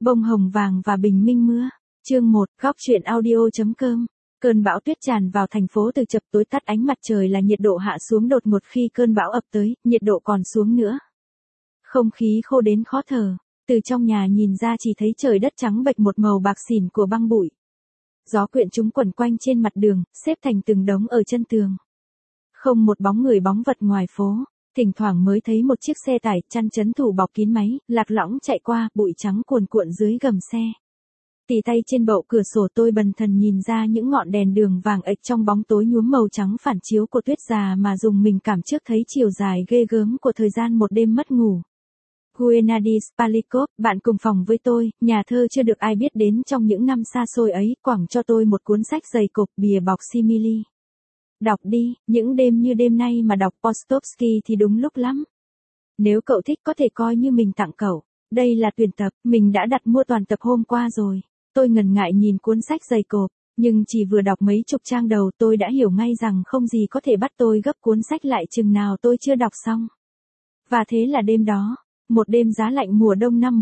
Bông hồng vàng và bình minh mưa. Chương 1, góc truyện audio.com. Cơn bão tuyết tràn vào thành phố từ chập tối tắt ánh mặt trời là nhiệt độ hạ xuống đột ngột khi cơn bão ập tới, nhiệt độ còn xuống nữa. Không khí khô đến khó thở, từ trong nhà nhìn ra chỉ thấy trời đất trắng bệch một màu bạc xỉn của băng bụi. Gió quyện chúng quẩn quanh trên mặt đường, xếp thành từng đống ở chân tường. Không một bóng người bóng vật ngoài phố, thỉnh thoảng mới thấy một chiếc xe tải chăn chấn thủ bọc kín máy, lạc lõng chạy qua, bụi trắng cuồn cuộn dưới gầm xe. Tì tay trên bậu cửa sổ tôi bần thần nhìn ra những ngọn đèn đường vàng ệch trong bóng tối nhuốm màu trắng phản chiếu của tuyết già mà dùng mình cảm trước thấy chiều dài ghê gớm của thời gian một đêm mất ngủ. Gennady Spalikov, bạn cùng phòng với tôi, nhà thơ chưa được ai biết đến trong những năm xa xôi ấy, quẳng cho tôi một cuốn sách dày cộp bìa bọc simili. Đọc đi, những đêm như đêm nay mà đọc Postovsky thì đúng lúc lắm. Nếu cậu thích có thể coi như mình tặng cậu. Đây là tuyển tập, mình đã đặt mua toàn tập hôm qua rồi. Tôi ngần ngại nhìn cuốn sách dày cộp, nhưng chỉ vừa đọc mấy chục trang đầu tôi đã hiểu ngay rằng không gì có thể bắt tôi gấp cuốn sách lại chừng nào tôi chưa đọc xong. Và thế là đêm đó, một đêm giá lạnh mùa đông năm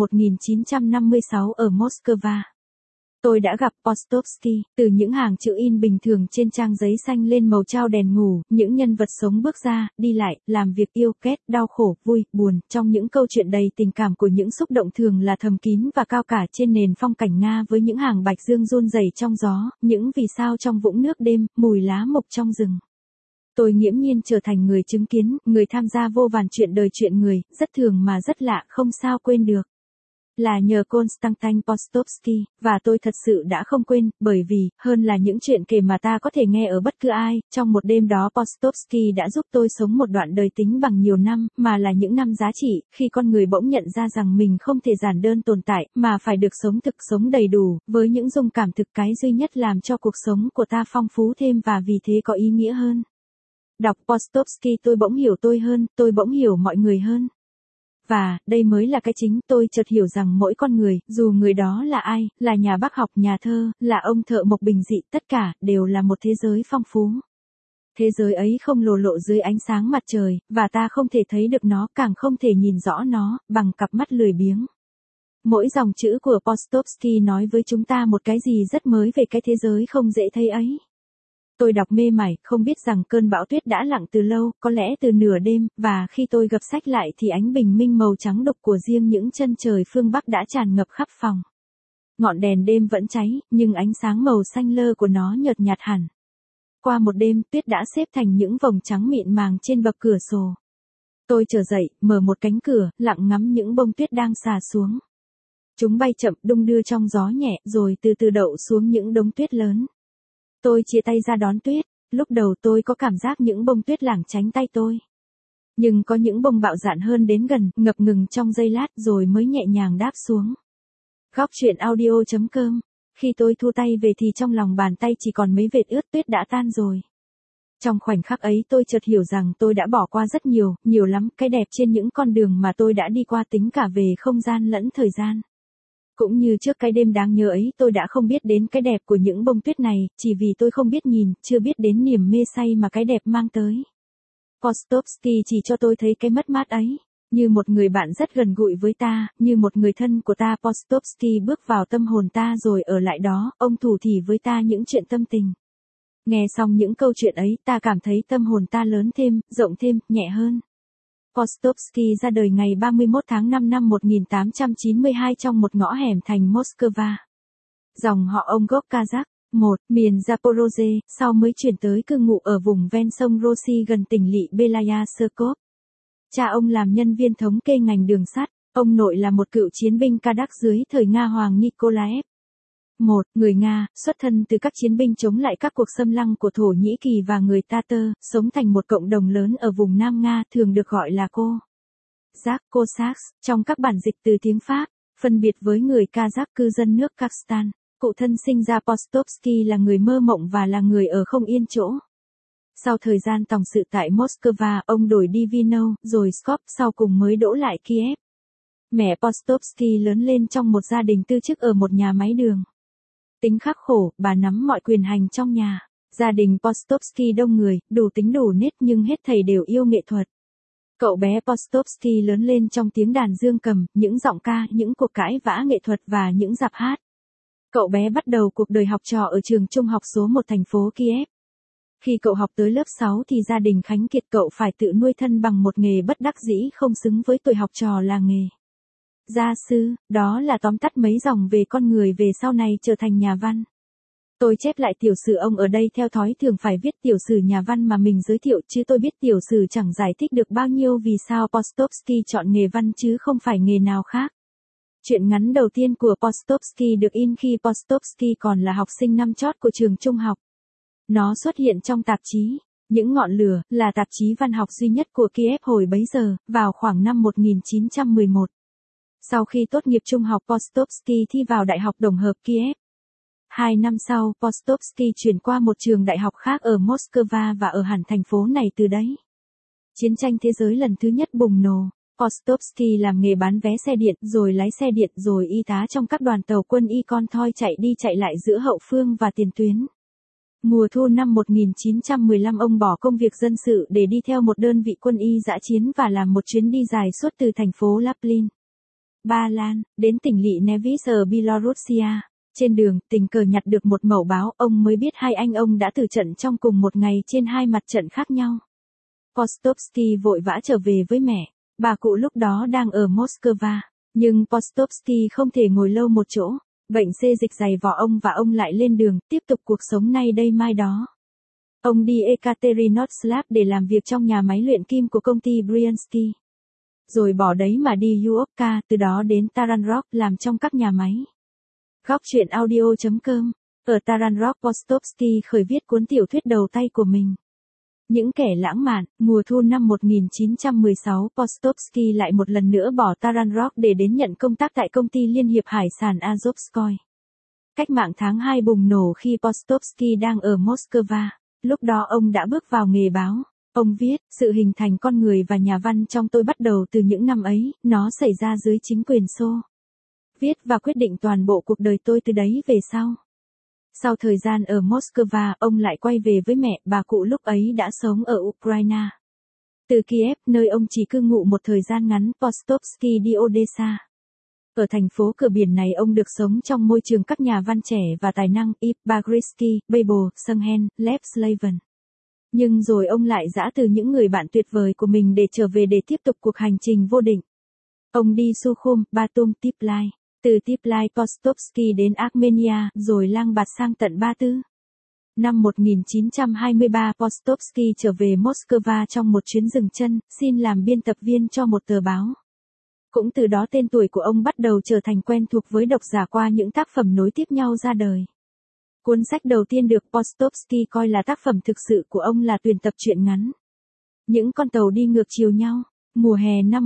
1956 ở Moscow. Tôi đã gặp Postovsky, từ những hàng chữ in bình thường trên trang giấy xanh lên màu trao đèn ngủ, những nhân vật sống bước ra, đi lại, làm việc yêu ghét, đau khổ, vui, buồn, trong những câu chuyện đầy tình cảm của những xúc động thường là thầm kín và cao cả trên nền phong cảnh Nga với những hàng bạch dương run rẩy trong gió, những vì sao trong vũng nước đêm, mùi lá mục trong rừng. Tôi nghiễm nhiên trở thành người chứng kiến, người tham gia vô vàn chuyện đời chuyện người, rất thường mà rất lạ, không sao quên được. Là nhờ Konstantin Postovsky, và tôi thật sự đã không quên, bởi vì, hơn là những chuyện kể mà ta có thể nghe ở bất cứ ai, trong một đêm đó Postovsky đã giúp tôi sống một đoạn đời tính bằng nhiều năm, mà là những năm giá trị, khi con người bỗng nhận ra rằng mình không thể giản đơn tồn tại, mà phải được sống thực sống đầy đủ, với những dung cảm thực cái duy nhất làm cho cuộc sống của ta phong phú thêm và vì thế có ý nghĩa hơn. Đọc Postovsky tôi bỗng hiểu tôi hơn, tôi bỗng hiểu mọi người hơn. Và, đây mới là cái chính, tôi chợt hiểu rằng mỗi con người, dù người đó là ai, là nhà bác học, nhà thơ, là ông thợ mộc bình dị, tất cả, đều là một thế giới phong phú. Thế giới ấy không lồ lộ dưới ánh sáng mặt trời, và ta không thể thấy được nó, càng không thể nhìn rõ nó, bằng cặp mắt lười biếng. Mỗi dòng chữ của Postovsky nói với chúng ta một cái gì rất mới về cái thế giới không dễ thấy ấy. Tôi đọc mê mải, không biết rằng cơn bão tuyết đã lặng từ lâu, có lẽ từ nửa đêm, và khi tôi gập sách lại thì ánh bình minh màu trắng đục của riêng những chân trời phương Bắc đã tràn ngập khắp phòng. Ngọn đèn đêm vẫn cháy, nhưng ánh sáng màu xanh lơ của nó nhợt nhạt hẳn. Qua một đêm, tuyết đã xếp thành những vòng trắng mịn màng trên bậc cửa sổ. Tôi trở dậy, mở một cánh cửa, lặng ngắm những bông tuyết đang xà xuống. Chúng bay chậm, đung đưa trong gió nhẹ, rồi từ từ đậu xuống những đống tuyết lớn. Tôi chia tay ra đón tuyết, lúc đầu tôi có cảm giác những bông tuyết lảng tránh tay tôi. Nhưng có những bông bạo dạn hơn đến gần, ngập ngừng trong giây lát rồi mới nhẹ nhàng đáp xuống. Góc truyện audio.com. Khi tôi thu tay về thì trong lòng bàn tay chỉ còn mấy vệt ướt, tuyết đã tan rồi. Trong khoảnh khắc ấy tôi chợt hiểu rằng tôi đã bỏ qua rất nhiều, nhiều lắm, cái đẹp trên những con đường mà tôi đã đi qua tính cả về không gian lẫn thời gian. Cũng như trước cái đêm đáng nhớ ấy tôi đã không biết đến cái đẹp của những bông tuyết này, chỉ vì tôi không biết nhìn, chưa biết đến niềm mê say mà cái đẹp mang tới. Postovsky chỉ cho tôi thấy cái mất mát ấy, như một người bạn rất gần gũi với ta, như một người thân của ta. Postovsky bước vào tâm hồn ta rồi ở lại đó, ông thủ thỉ với ta những chuyện tâm tình. Nghe xong những câu chuyện ấy ta cảm thấy tâm hồn ta lớn thêm, rộng thêm, nhẹ hơn. Postovsky ra đời ngày 31 tháng 5 năm 1892 trong một ngõ hẻm thành Moscow. Dòng họ ông gốc Kazakh, miền Zaporozhye, sau mới chuyển tới cư ngụ ở vùng ven sông Rosi gần tỉnh lỵ Belayazorkov. Cha ông làm nhân viên thống kê ngành đường sắt, ông nội là một cựu chiến binh Kazakh dưới thời Nga Hoàng Nikolaev. Người Nga, xuất thân từ các chiến binh chống lại các cuộc xâm lăng của Thổ Nhĩ Kỳ và người Tatar, sống thành một cộng đồng lớn ở vùng Nam Nga, thường được gọi là Cossacks, trong các bản dịch từ tiếng Pháp, phân biệt với người Kazakh cư dân nước Kazakhstan. Cụ thân sinh ra Postovsky là người mơ mộng và là người ở không yên chỗ. Sau thời gian tòng sự tại Moscow, ông đổi đi Vino, rồi Skop, sau cùng mới đỗ lại Kiev. Mẹ Postovsky lớn lên trong một gia đình tư chức ở một nhà máy đường. Tính khắc khổ, bà nắm mọi quyền hành trong nhà. Gia đình Postovsky đông người, đủ tính đủ nết nhưng hết thảy đều yêu nghệ thuật. Cậu bé Postovsky lớn lên trong tiếng đàn dương cầm, những giọng ca, những cuộc cãi vã nghệ thuật và những dạp hát. Cậu bé bắt đầu cuộc đời học trò ở trường trung học số 1 thành phố Kiev. Khi cậu học tới lớp 6 thì gia đình khánh kiệt cậu phải tự nuôi thân bằng một nghề bất đắc dĩ không xứng với tuổi học trò là nghề gia sư, đó là tóm tắt mấy dòng về con người về sau này trở thành nhà văn. Tôi chép lại tiểu sử ông ở đây theo thói thường phải viết tiểu sử nhà văn mà mình giới thiệu chứ tôi biết tiểu sử chẳng giải thích được bao nhiêu vì sao Postovsky chọn nghề văn chứ không phải nghề nào khác. Truyện ngắn đầu tiên của Postovsky được in khi Postovsky còn là học sinh năm chót của trường trung học. Nó xuất hiện trong tạp chí Những Ngọn Lửa, là tạp chí văn học duy nhất của Kiev hồi bấy giờ, vào khoảng năm 1911. Sau khi tốt nghiệp trung học Postovsky thi vào Đại học Tổng hợp Kiev. 2 năm sau, Postovsky chuyển qua một trường đại học khác ở Moscow và ở hẳn thành phố này từ đấy. Chiến tranh thế giới lần thứ nhất bùng nổ. Postovsky làm nghề bán vé xe điện, rồi lái xe điện, rồi y tá trong các đoàn tàu quân y con thoi chạy đi chạy lại giữa hậu phương và tiền tuyến. Mùa thu năm 1915 ông bỏ công việc dân sự để đi theo một đơn vị quân y dã chiến và làm một chuyến đi dài suốt từ thành phố Laplin, Ba Lan, đến tỉnh lỵ Nevis ở Belarusia. Trên đường, tình cờ nhặt được một mẩu báo, ông mới biết hai anh ông đã tử trận trong cùng một ngày trên hai mặt trận khác nhau. Postovsky vội vã trở về với mẹ. Bà cụ lúc đó đang ở Moscow. Nhưng Postovsky không thể ngồi lâu một chỗ. Bệnh xê dịch dày vò ông và ông lại lên đường, tiếp tục cuộc sống nay đây mai đó. Ông đi Ekaterinodslav để làm việc trong nhà máy luyện kim của công ty Bryansky. Rồi bỏ đấy mà đi Yuovka, từ đó đến Taranrog làm trong các nhà máy. Góc truyện audio.com. Ở Taranrog Postovsky khởi viết cuốn tiểu thuyết đầu tay của mình. Những Kẻ Lãng Mạn. Mùa thu năm 1916, Postovsky lại một lần nữa bỏ Taranrog để đến nhận công tác tại công ty Liên hiệp Hải sản Azovskoy. Cách mạng tháng 2 bùng nổ khi Postovsky đang ở Moscow. Lúc đó ông đã bước vào nghề báo. Ông viết, sự hình thành con người và nhà văn trong tôi bắt đầu từ những năm ấy, nó xảy ra dưới chính quyền Xô Viết và quyết định toàn bộ cuộc đời tôi từ đấy về sau. Sau thời gian ở Moscow, ông lại quay về với mẹ, bà cụ lúc ấy đã sống ở Ukraine. Từ Kiev, nơi ông chỉ cư ngụ một thời gian ngắn, Postovsky đi Odessa. Ở thành phố cửa biển này ông được sống trong môi trường các nhà văn trẻ và tài năng, Ip Bagrisky, Babel, Sunghen, Lev Slavin. Nhưng rồi ông lại giã từ những người bạn tuyệt vời của mình để trở về để tiếp tục cuộc hành trình vô định. Ông đi Sukhum, Batum, Tiplai. Từ Tiplai Postovsky đến Armenia, rồi lang bạt sang tận Ba Tư. Năm 1923 Postovsky trở về Moscow trong một chuyến dừng chân, xin làm biên tập viên cho một tờ báo. Cũng từ đó tên tuổi của ông bắt đầu trở thành quen thuộc với độc giả qua những tác phẩm nối tiếp nhau ra đời. Cuốn sách đầu tiên được Postovsky coi là tác phẩm thực sự của ông là tuyển tập truyện ngắn Những Con Tàu Đi Ngược Chiều Nhau. Mùa hè năm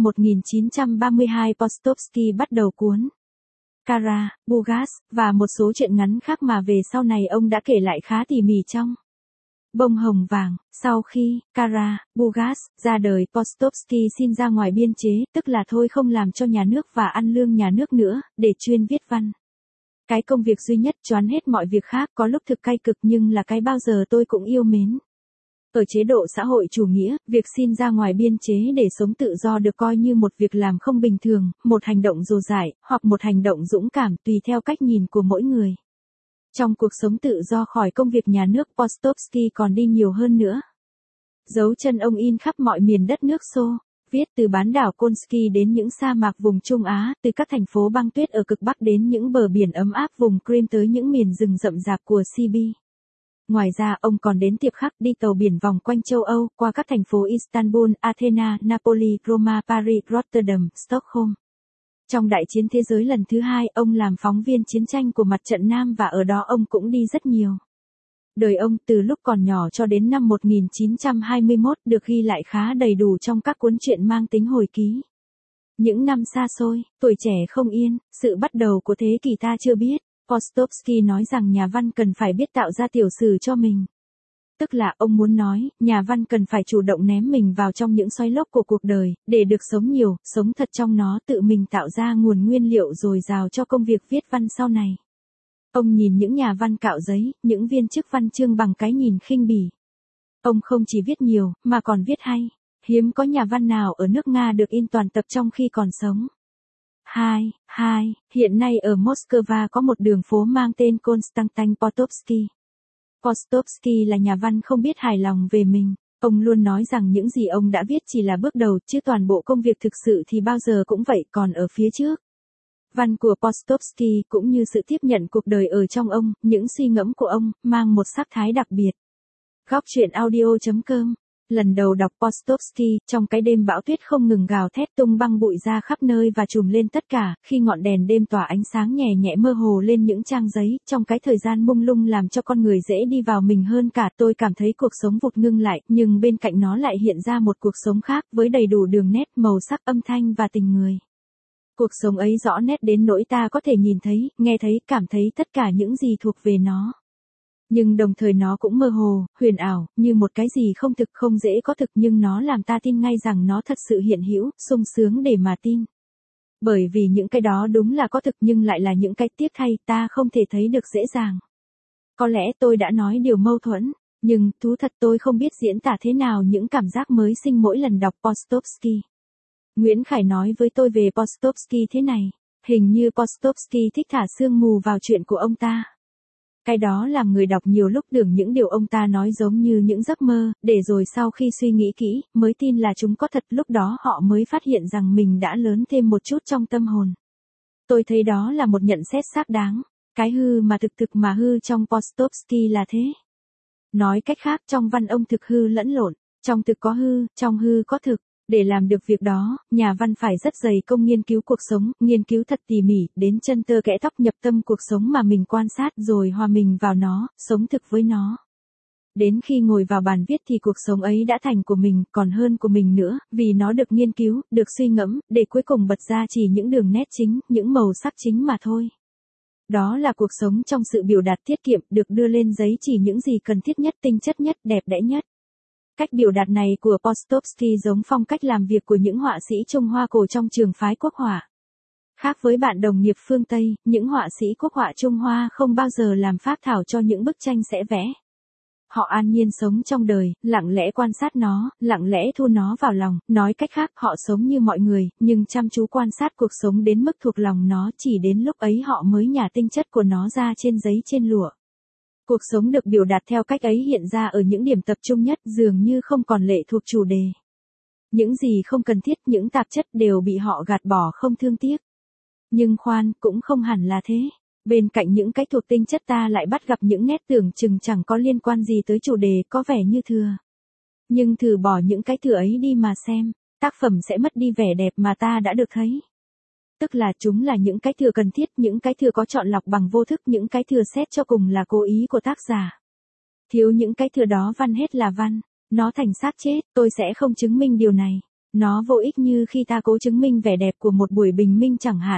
1932 Postovsky bắt đầu cuốn Kara, Bugas, và một số truyện ngắn khác mà về sau này ông đã kể lại khá tỉ mỉ trong Bông Hồng Vàng. Sau khi Kara, Bugas ra đời, Postovsky xin ra ngoài biên chế, tức là thôi không làm cho nhà nước và ăn lương nhà nước nữa, để chuyên viết văn. Cái công việc duy nhất choán hết mọi việc khác, có lúc thực cay cực nhưng là cái bao giờ tôi cũng yêu mến. Ở chế độ xã hội chủ nghĩa, việc xin ra ngoài biên chế để sống tự do được coi như một việc làm không bình thường, một hành động dồ dải, hoặc một hành động dũng cảm tùy theo cách nhìn của mỗi người. Trong cuộc sống tự do khỏi công việc nhà nước, Postovsky còn đi nhiều hơn nữa. Dấu chân ông in khắp mọi miền đất nước Xô, viết từ bán đảo Konsky đến những sa mạc vùng Trung Á, từ các thành phố băng tuyết ở cực Bắc đến những bờ biển ấm áp vùng Crimea tới những miền rừng rậm rạp của Siberia. Ngoài ra, ông còn đến tiếp khắc đi tàu biển vòng quanh châu Âu, qua các thành phố Istanbul, Athena, Napoli, Roma, Paris, Rotterdam, Stockholm. Trong Đại chiến thế giới lần thứ 2, ông làm phóng viên chiến tranh của mặt trận Nam và ở đó ông cũng đi rất nhiều. Đời ông từ lúc còn nhỏ cho đến năm 1921 được ghi lại khá đầy đủ trong các cuốn truyện mang tính hồi ký. Những năm xa xôi, tuổi trẻ không yên, sự bắt đầu của thế kỷ ta chưa biết, Postovsky nói rằng nhà văn cần phải biết tạo ra tiểu sử cho mình. Tức là ông muốn nói, nhà văn cần phải chủ động ném mình vào trong những xoáy lốc của cuộc đời, để được sống nhiều, sống thật trong nó, tự mình tạo ra nguồn nguyên liệu dồi dào cho công việc viết văn sau này. Ông nhìn những nhà văn cạo giấy, những viên chức văn chương bằng cái nhìn khinh bỉ. Ông không chỉ viết nhiều, mà còn viết hay. Hiếm có nhà văn nào ở nước Nga được in toàn tập trong khi còn sống. 2. Hiện nay ở Moscow có một đường phố mang tên Konstantin Postovsky. Postovsky là nhà văn không biết hài lòng về mình. Ông luôn nói rằng những gì ông đã viết chỉ là bước đầu, chứ toàn bộ công việc thực sự thì bao giờ cũng vậy, còn ở phía trước. Văn của Postovsky cũng như sự tiếp nhận cuộc đời ở trong ông, những suy ngẫm của ông, mang một sắc thái đặc biệt. Góc truyện audio.com. Lần đầu đọc Postovsky, trong cái đêm bão tuyết không ngừng gào thét tung băng bụi ra khắp nơi và trùm lên tất cả, khi ngọn đèn đêm tỏa ánh sáng nhẹ nhẹ mơ hồ lên những trang giấy, trong cái thời gian mông lung làm cho con người dễ đi vào mình hơn cả, tôi cảm thấy cuộc sống vụt ngưng lại, nhưng bên cạnh nó lại hiện ra một cuộc sống khác, với đầy đủ đường nét, màu sắc, âm thanh và tình người. Cuộc sống ấy rõ nét đến nỗi ta có thể nhìn thấy, nghe thấy, cảm thấy tất cả những gì thuộc về nó. Nhưng đồng thời nó cũng mơ hồ, huyền ảo, như một cái gì không thực, không dễ có thực, nhưng nó làm ta tin ngay rằng nó thật sự hiện hữu, sung sướng để mà tin. Bởi vì những cái đó đúng là có thực nhưng lại là những cái tiếc thay ta không thể thấy được dễ dàng. Có lẽ tôi đã nói điều mâu thuẫn, nhưng thú thật tôi không biết diễn tả thế nào những cảm giác mới sinh mỗi lần đọc Postovsky. Nguyễn Khải nói với tôi về Postovsky thế này, hình như Postovsky thích thả sương mù vào chuyện của ông ta. Cái đó làm người đọc nhiều lúc tưởng những điều ông ta nói giống như những giấc mơ, để rồi sau khi suy nghĩ kỹ, mới tin là chúng có thật, lúc đó họ mới phát hiện rằng mình đã lớn thêm một chút trong tâm hồn. Tôi thấy đó là một nhận xét xác đáng, cái hư mà thực mà hư trong Postovsky là thế. Nói cách khác, trong văn ông thực hư lẫn lộn, trong thực có hư, trong hư có thực. Để làm được việc đó, nhà văn phải rất dày công nghiên cứu cuộc sống, nghiên cứu thật tỉ mỉ, đến chân tơ kẽ tóc, nhập tâm cuộc sống mà mình quan sát rồi hòa mình vào nó, sống thực với nó. Đến khi ngồi vào bàn viết thì cuộc sống ấy đã thành của mình, còn hơn của mình nữa, vì nó được nghiên cứu, được suy ngẫm, để cuối cùng bật ra chỉ những đường nét chính, những màu sắc chính mà thôi. Đó là cuộc sống trong sự biểu đạt tiết kiệm, được đưa lên giấy chỉ những gì cần thiết nhất, tinh chất nhất, đẹp đẽ nhất. Cách biểu đạt này của Postovsky giống phong cách làm việc của những họa sĩ Trung Hoa cổ trong trường phái quốc họa. Khác với bạn đồng nghiệp phương Tây, những họa sĩ quốc họa Trung Hoa không bao giờ làm phác thảo cho những bức tranh sẽ vẽ. Họ an nhiên sống trong đời, lặng lẽ quan sát nó, lặng lẽ thu nó vào lòng, nói cách khác họ sống như mọi người, nhưng chăm chú quan sát cuộc sống đến mức thuộc lòng nó, chỉ đến lúc ấy họ mới nhả tinh chất của nó ra trên giấy, trên lụa. Cuộc sống được biểu đạt theo cách ấy hiện ra ở những điểm tập trung nhất, dường như không còn lệ thuộc chủ đề. Những gì không cần thiết, những tạp chất đều bị họ gạt bỏ không thương tiếc. Nhưng khoan, cũng không hẳn là thế. Bên cạnh những cái thuộc tinh chất ta lại bắt gặp những nét tưởng chừng chẳng có liên quan gì tới chủ đề, có vẻ như thừa. Nhưng thử bỏ những cái thừa ấy đi mà xem, tác phẩm sẽ mất đi vẻ đẹp mà ta đã được thấy. Tức là chúng là những cái thừa cần thiết, những cái thừa có chọn lọc bằng vô thức, những cái thừa xét cho cùng là cố ý của tác giả. Thiếu những cái thừa đó văn hết là văn, nó thành xác chết, tôi sẽ không chứng minh điều này. Nó vô ích như khi ta cố chứng minh vẻ đẹp của một buổi bình minh chẳng hạn.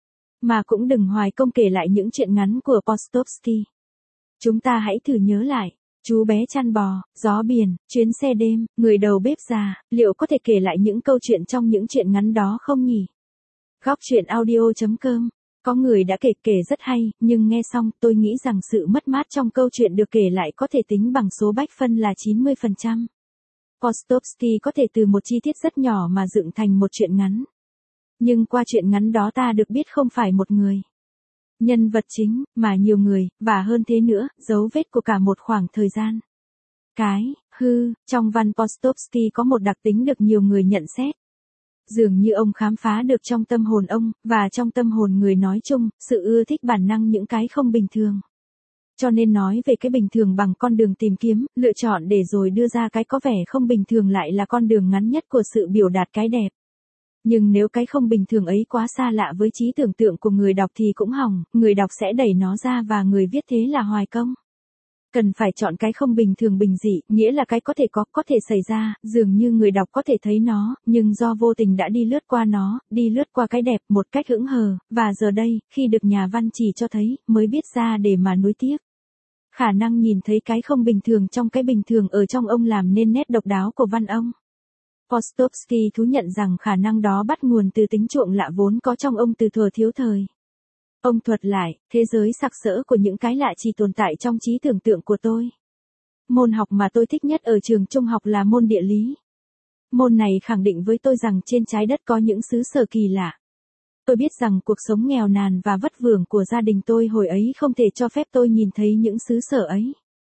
Mà cũng đừng hoài công kể lại những chuyện ngắn của Postovsky. Chúng ta hãy thử nhớ lại, chú bé chăn bò, gió biển, chuyến xe đêm, người đầu bếp già, liệu có thể kể lại những câu chuyện trong những chuyện ngắn đó không nhỉ? Góc truyện audio.com. Có người đã kể rất hay, nhưng nghe xong tôi nghĩ rằng sự mất mát trong câu chuyện được kể lại có thể tính bằng số bách phân là 90%. Postovsky có thể từ một chi tiết rất nhỏ mà dựng thành một chuyện ngắn. Nhưng qua chuyện ngắn đó ta được biết không phải một người nhân vật chính, mà nhiều người, và hơn thế nữa, dấu vết của cả một khoảng thời gian. Cái hư trong văn Postovsky có một đặc tính được nhiều người nhận xét. Dường như ông khám phá được trong tâm hồn ông, và trong tâm hồn người nói chung, sự ưa thích bản năng những cái không bình thường. Cho nên nói về cái bình thường bằng con đường tìm kiếm, lựa chọn để rồi đưa ra cái có vẻ không bình thường lại là con đường ngắn nhất của sự biểu đạt cái đẹp. Nhưng nếu cái không bình thường ấy quá xa lạ với trí tưởng tượng của người đọc thì cũng hỏng, người đọc sẽ đẩy nó ra và người viết thế là hoài công. Cần phải chọn cái không bình thường bình dị, nghĩa là cái có thể xảy ra, dường như người đọc có thể thấy nó, nhưng do vô tình đã đi lướt qua nó, đi lướt qua cái đẹp một cách hững hờ, và giờ đây, khi được nhà văn chỉ cho thấy, mới biết ra để mà nuối tiếc. Khả năng nhìn thấy cái không bình thường trong cái bình thường ở trong ông làm nên nét độc đáo của văn ông. Postovsky thú nhận rằng khả năng đó bắt nguồn từ tính chuộng lạ vốn có trong ông từ thuở thiếu thời. Ông thuật lại, thế giới sặc sỡ của những cái lạ chỉ tồn tại trong trí tưởng tượng của tôi. Môn học mà tôi thích nhất ở trường trung học là môn địa lý. Môn này khẳng định với tôi rằng trên trái đất có những xứ sở kỳ lạ. Tôi biết rằng cuộc sống nghèo nàn và vất vưởng của gia đình tôi hồi ấy không thể cho phép tôi nhìn thấy những xứ sở ấy.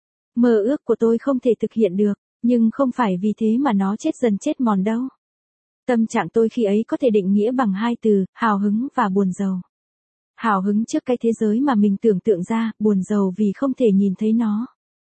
Mơ ước của tôi không thể thực hiện được, nhưng không phải vì thế mà nó chết dần chết mòn đâu. Tâm trạng tôi khi ấy có thể định nghĩa bằng hai từ, hào hứng và buồn rầu. Hào hứng trước cái thế giới mà mình tưởng tượng ra, buồn rầu vì không thể nhìn thấy nó.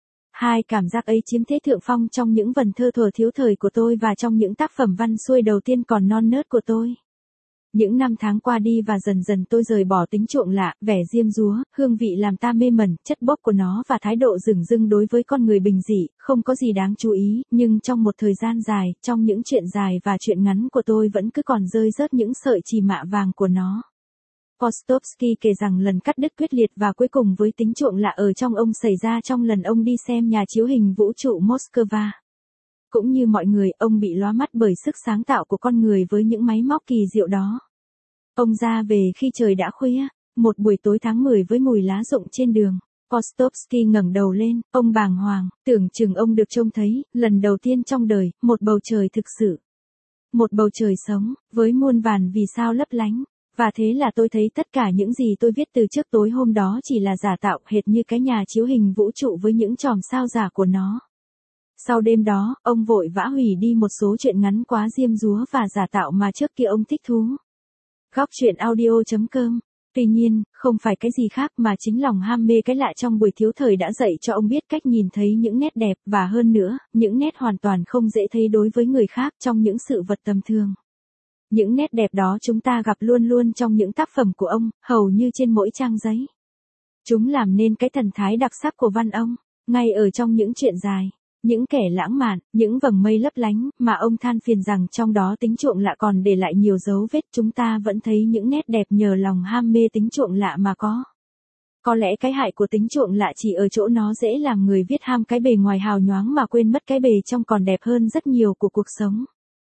Hai cảm giác ấy chiếm thế thượng phong trong những vần thơ thuở thiếu thời của tôi và trong những tác phẩm văn xuôi đầu tiên còn non nớt của tôi. Những năm tháng qua đi và dần dần tôi rời bỏ tính chuộng lạ, vẻ diêm dúa, hương vị làm ta mê mẩn, chất bốc của nó và thái độ dửng dưng đối với con người bình dị, không có gì đáng chú ý, nhưng trong một thời gian dài, trong những chuyện dài và chuyện ngắn của tôi vẫn cứ còn rơi rớt những sợi chì mạ vàng của nó. Postovsky kể rằng lần cắt đứt quyết liệt và cuối cùng với tính chuộng lạ ở trong ông xảy ra trong lần ông đi xem nhà chiếu hình vũ trụ Moscow. Cũng như mọi người, ông bị lóa mắt bởi sức sáng tạo của con người với những máy móc kỳ diệu đó. Ông ra về khi trời đã khuya, một buổi tối tháng 10 với mùi lá rụng trên đường. Postovsky ngẩng đầu lên, ông bàng hoàng, tưởng chừng ông được trông thấy, lần đầu tiên trong đời, một bầu trời thực sự. Một bầu trời sống, với muôn vàn vì sao lấp lánh. Và thế là tôi thấy tất cả những gì tôi viết từ trước tối hôm đó chỉ là giả tạo hệt như cái nhà chiếu hình vũ trụ với những chòm sao giả của nó. Sau đêm đó, ông vội vã hủy đi một số chuyện ngắn quá diêm dúa và giả tạo mà trước kia ông thích thú. Góc truyện audio.com. Tuy nhiên, không phải cái gì khác mà chính lòng ham mê cái lạ trong buổi thiếu thời đã dạy cho ông biết cách nhìn thấy những nét đẹp và hơn nữa, những nét hoàn toàn không dễ thấy đối với người khác trong những sự vật tầm thường. Những nét đẹp đó chúng ta gặp luôn luôn trong những tác phẩm của ông, hầu như trên mỗi trang giấy. Chúng làm nên cái thần thái đặc sắc của văn ông, ngay ở trong những chuyện dài. Những kẻ lãng mạn, những vầng mây lấp lánh, mà ông than phiền rằng trong đó tính chuộng lạ còn để lại nhiều dấu vết, chúng ta vẫn thấy những nét đẹp nhờ lòng ham mê tính chuộng lạ mà có. Có lẽ cái hại của tính chuộng lạ chỉ ở chỗ nó dễ làm người viết ham cái bề ngoài hào nhoáng mà quên mất cái bề trong còn đẹp hơn rất nhiều của cuộc sống.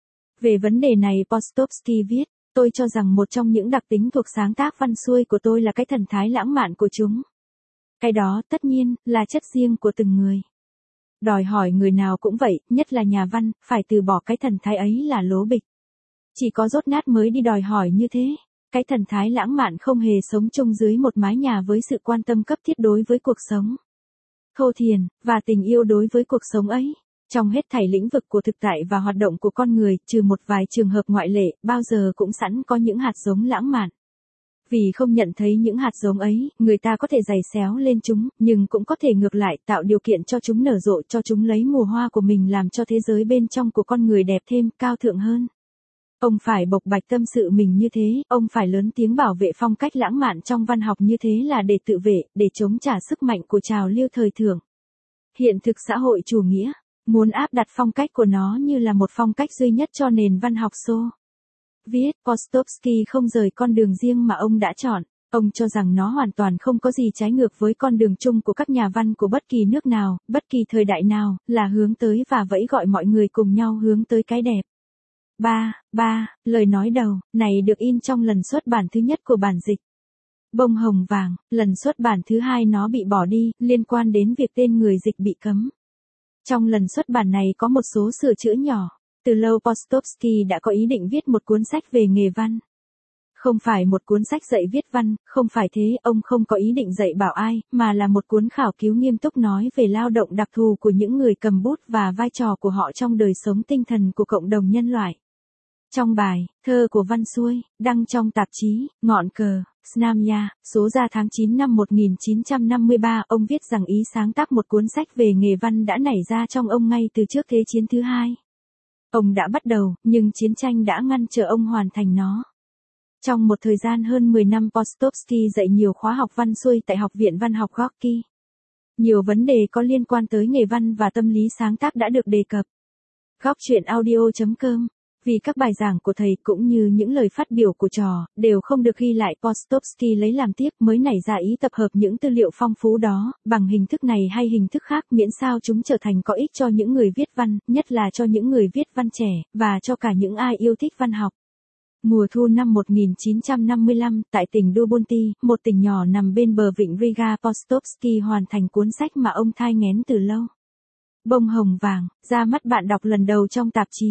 Về vấn đề này Postovsky viết, tôi cho rằng một trong những đặc tính thuộc sáng tác văn xuôi của tôi là cái thần thái lãng mạn của chúng. Cái đó, tất nhiên, là chất riêng của từng người. Đòi hỏi người nào cũng vậy, nhất là nhà văn, phải từ bỏ cái thần thái ấy là lố bịch. Chỉ có dốt nát mới đi đòi hỏi như thế. Cái thần thái lãng mạn không hề sống chung dưới một mái nhà với sự quan tâm cấp thiết đối với cuộc sống. Thô thiển, và tình yêu đối với cuộc sống ấy. Trong hết thảy lĩnh vực của thực tại và hoạt động của con người, trừ một vài trường hợp ngoại lệ, bao giờ cũng sẵn có những hạt giống lãng mạn. Vì không nhận thấy những hạt giống ấy, người ta có thể giày xéo lên chúng, nhưng cũng có thể ngược lại tạo điều kiện cho chúng nở rộ, cho chúng lấy mùa hoa của mình làm cho thế giới bên trong của con người đẹp thêm, cao thượng hơn. Ông phải bộc bạch tâm sự mình như thế, ông phải lớn tiếng bảo vệ phong cách lãng mạn trong văn học như thế là để tự vệ, để chống trả sức mạnh của trào lưu thời thượng. Hiện thực xã hội chủ nghĩa, muốn áp đặt phong cách của nó như là một phong cách duy nhất cho nền văn học xô. Viết, Postovsky không rời con đường riêng mà ông đã chọn, ông cho rằng nó hoàn toàn không có gì trái ngược với con đường chung của các nhà văn của bất kỳ nước nào, bất kỳ thời đại nào, là hướng tới và vẫy gọi mọi người cùng nhau hướng tới cái đẹp. 3. Lời nói đầu, này được in trong lần xuất bản thứ nhất của bản dịch. Bông hồng vàng, lần xuất bản thứ hai nó bị bỏ đi, liên quan đến việc tên người dịch bị cấm. Trong lần xuất bản này có một số sửa chữa nhỏ. Từ lâu Postovsky đã có ý định viết một cuốn sách về nghề văn. Không phải một cuốn sách dạy viết văn, không phải thế, ông không có ý định dạy bảo ai, mà là một cuốn khảo cứu nghiêm túc nói về lao động đặc thù của những người cầm bút và vai trò của họ trong đời sống tinh thần của cộng đồng nhân loại. Trong bài, thơ của văn xuôi, đăng trong tạp chí, Ngọn cờ, Snamya, số ra tháng 9 năm 1953, ông viết rằng ý sáng tác một cuốn sách về nghề văn đã nảy ra trong ông ngay từ trước Thế chiến thứ hai. Ông đã bắt đầu, nhưng chiến tranh đã ngăn trở ông hoàn thành nó. Trong một thời gian hơn 10 năm Postovsky dạy nhiều khóa học văn xuôi tại Học viện Văn học Gorky. Nhiều vấn đề có liên quan tới nghề văn và tâm lý sáng tác đã được đề cập. Góc truyện audio.com. Vì các bài giảng của thầy cũng như những lời phát biểu của trò, đều không được ghi lại, Postovsky lấy làm tiếc mới nảy ra ý tập hợp những tư liệu phong phú đó, bằng hình thức này hay hình thức khác miễn sao chúng trở thành có ích cho những người viết văn, nhất là cho những người viết văn trẻ, và cho cả những ai yêu thích văn học. Mùa thu năm 1955, tại tỉnh Dubonti, một tỉnh nhỏ nằm bên bờ vịnh Riga, Postovsky hoàn thành cuốn sách mà ông thai nghén từ lâu. Bông hồng vàng, ra mắt bạn đọc lần đầu trong tạp chí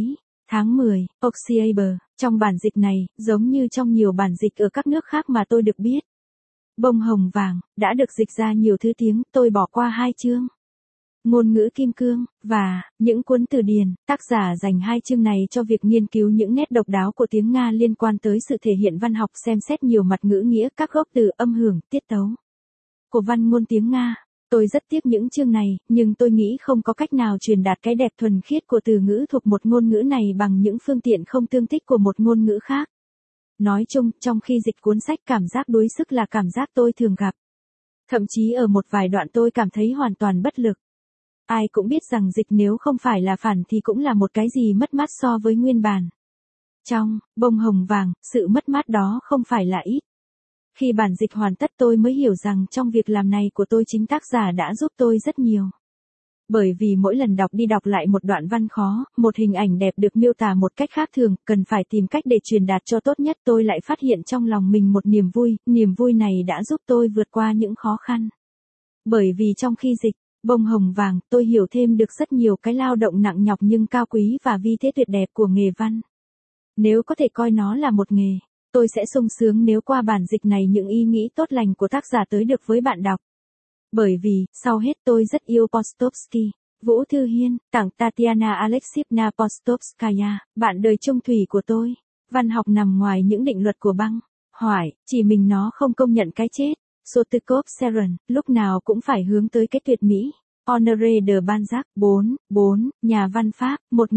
Tháng 10, October, trong bản dịch này, giống như trong nhiều bản dịch ở các nước khác mà tôi được biết, Bông hồng vàng, đã được dịch ra nhiều thứ tiếng, tôi bỏ qua 2 chương. Ngôn ngữ kim cương, và những cuốn từ điển, tác giả dành 2 chương này cho việc nghiên cứu những nét độc đáo của tiếng Nga liên quan tới sự thể hiện văn học, xem xét nhiều mặt ngữ nghĩa, các gốc từ, âm hưởng, tiết tấu của văn ngôn tiếng Nga. Tôi rất tiếc những chương này, nhưng tôi nghĩ không có cách nào truyền đạt cái đẹp thuần khiết của từ ngữ thuộc một ngôn ngữ này bằng những phương tiện không tương thích của một ngôn ngữ khác. Nói chung, trong khi dịch cuốn sách, cảm giác đuối sức là cảm giác tôi thường gặp. Thậm chí ở một vài đoạn tôi cảm thấy hoàn toàn bất lực. Ai cũng biết rằng dịch nếu không phải là phản thì cũng là một cái gì mất mát so với nguyên bản. Trong Bông hồng vàng, sự mất mát đó không phải là ít. Khi bản dịch hoàn tất tôi mới hiểu rằng trong việc làm này của tôi, chính tác giả đã giúp tôi rất nhiều. Bởi vì mỗi lần đọc đi đọc lại một đoạn văn khó, một hình ảnh đẹp được miêu tả một cách khác thường, cần phải tìm cách để truyền đạt cho tốt nhất, tôi lại phát hiện trong lòng mình một niềm vui này đã giúp tôi vượt qua những khó khăn. Bởi vì trong khi dịch Bông hồng vàng, tôi hiểu thêm được rất nhiều cái lao động nặng nhọc nhưng cao quý và vi thế tuyệt đẹp của nghề văn. Nếu có thể coi nó là một nghề, tôi sẽ sung sướng nếu qua bản dịch này những ý nghĩ tốt lành của tác giả tới được với bạn đọc. Bởi vì, sau hết tôi rất yêu Postovsky. Vũ Thư Hiên, tặng Tatiana Alexeyevna Postovskaya, bạn đời chung thủy của tôi. Văn học nằm ngoài những định luật của băng, hoại, chỉ mình nó không công nhận cái chết. Sotukov Seren, lúc nào cũng phải hướng tới cái tuyệt mỹ. Honoré de Balzac, 4, nhà văn Pháp,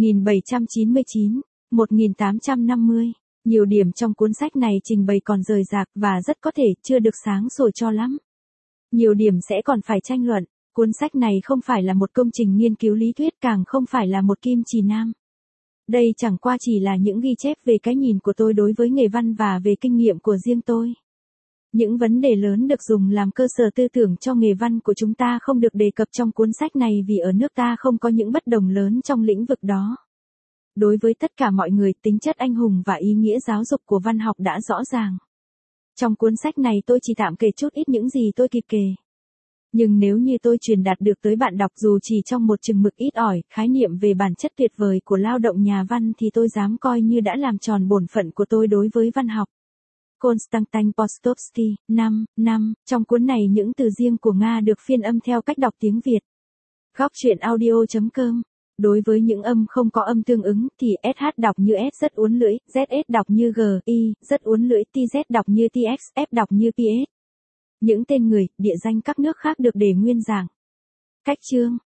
1799-1850. Nhiều điểm trong cuốn sách này trình bày còn rời rạc và rất có thể chưa được sáng sủa cho lắm. Nhiều điểm sẽ còn phải tranh luận. Cuốn sách này không phải là một công trình nghiên cứu lý thuyết, càng không phải là một kim chỉ nam. Đây chẳng qua chỉ là những ghi chép về cái nhìn của tôi đối với nghề văn và về kinh nghiệm của riêng tôi. Những vấn đề lớn được dùng làm cơ sở tư tưởng cho nghề văn của chúng ta không được đề cập trong cuốn sách này vì ở nước ta không có những bất đồng lớn trong lĩnh vực đó. Đối với tất cả mọi người, tính chất anh hùng và ý nghĩa giáo dục của văn học đã rõ ràng. Trong cuốn sách này tôi chỉ tạm kể chút ít những gì tôi kịp kể. Nhưng nếu như tôi truyền đạt được tới bạn đọc dù chỉ trong một chừng mực ít ỏi, khái niệm về bản chất tuyệt vời của lao động nhà văn thì tôi dám coi như đã làm tròn bổn phận của tôi đối với văn học. Konstantin Postovsky, 5. Trong cuốn này những từ riêng của Nga được phiên âm theo cách đọc tiếng Việt. Góc truyện audio.com. Đối với những âm không có âm tương ứng thì SH đọc như S rất uốn lưỡi, ZS đọc như G, I, rất uốn lưỡi, TZ đọc như TX, F đọc như PS. Những tên người, địa danh các nước khác được để nguyên dạng. Cách chương,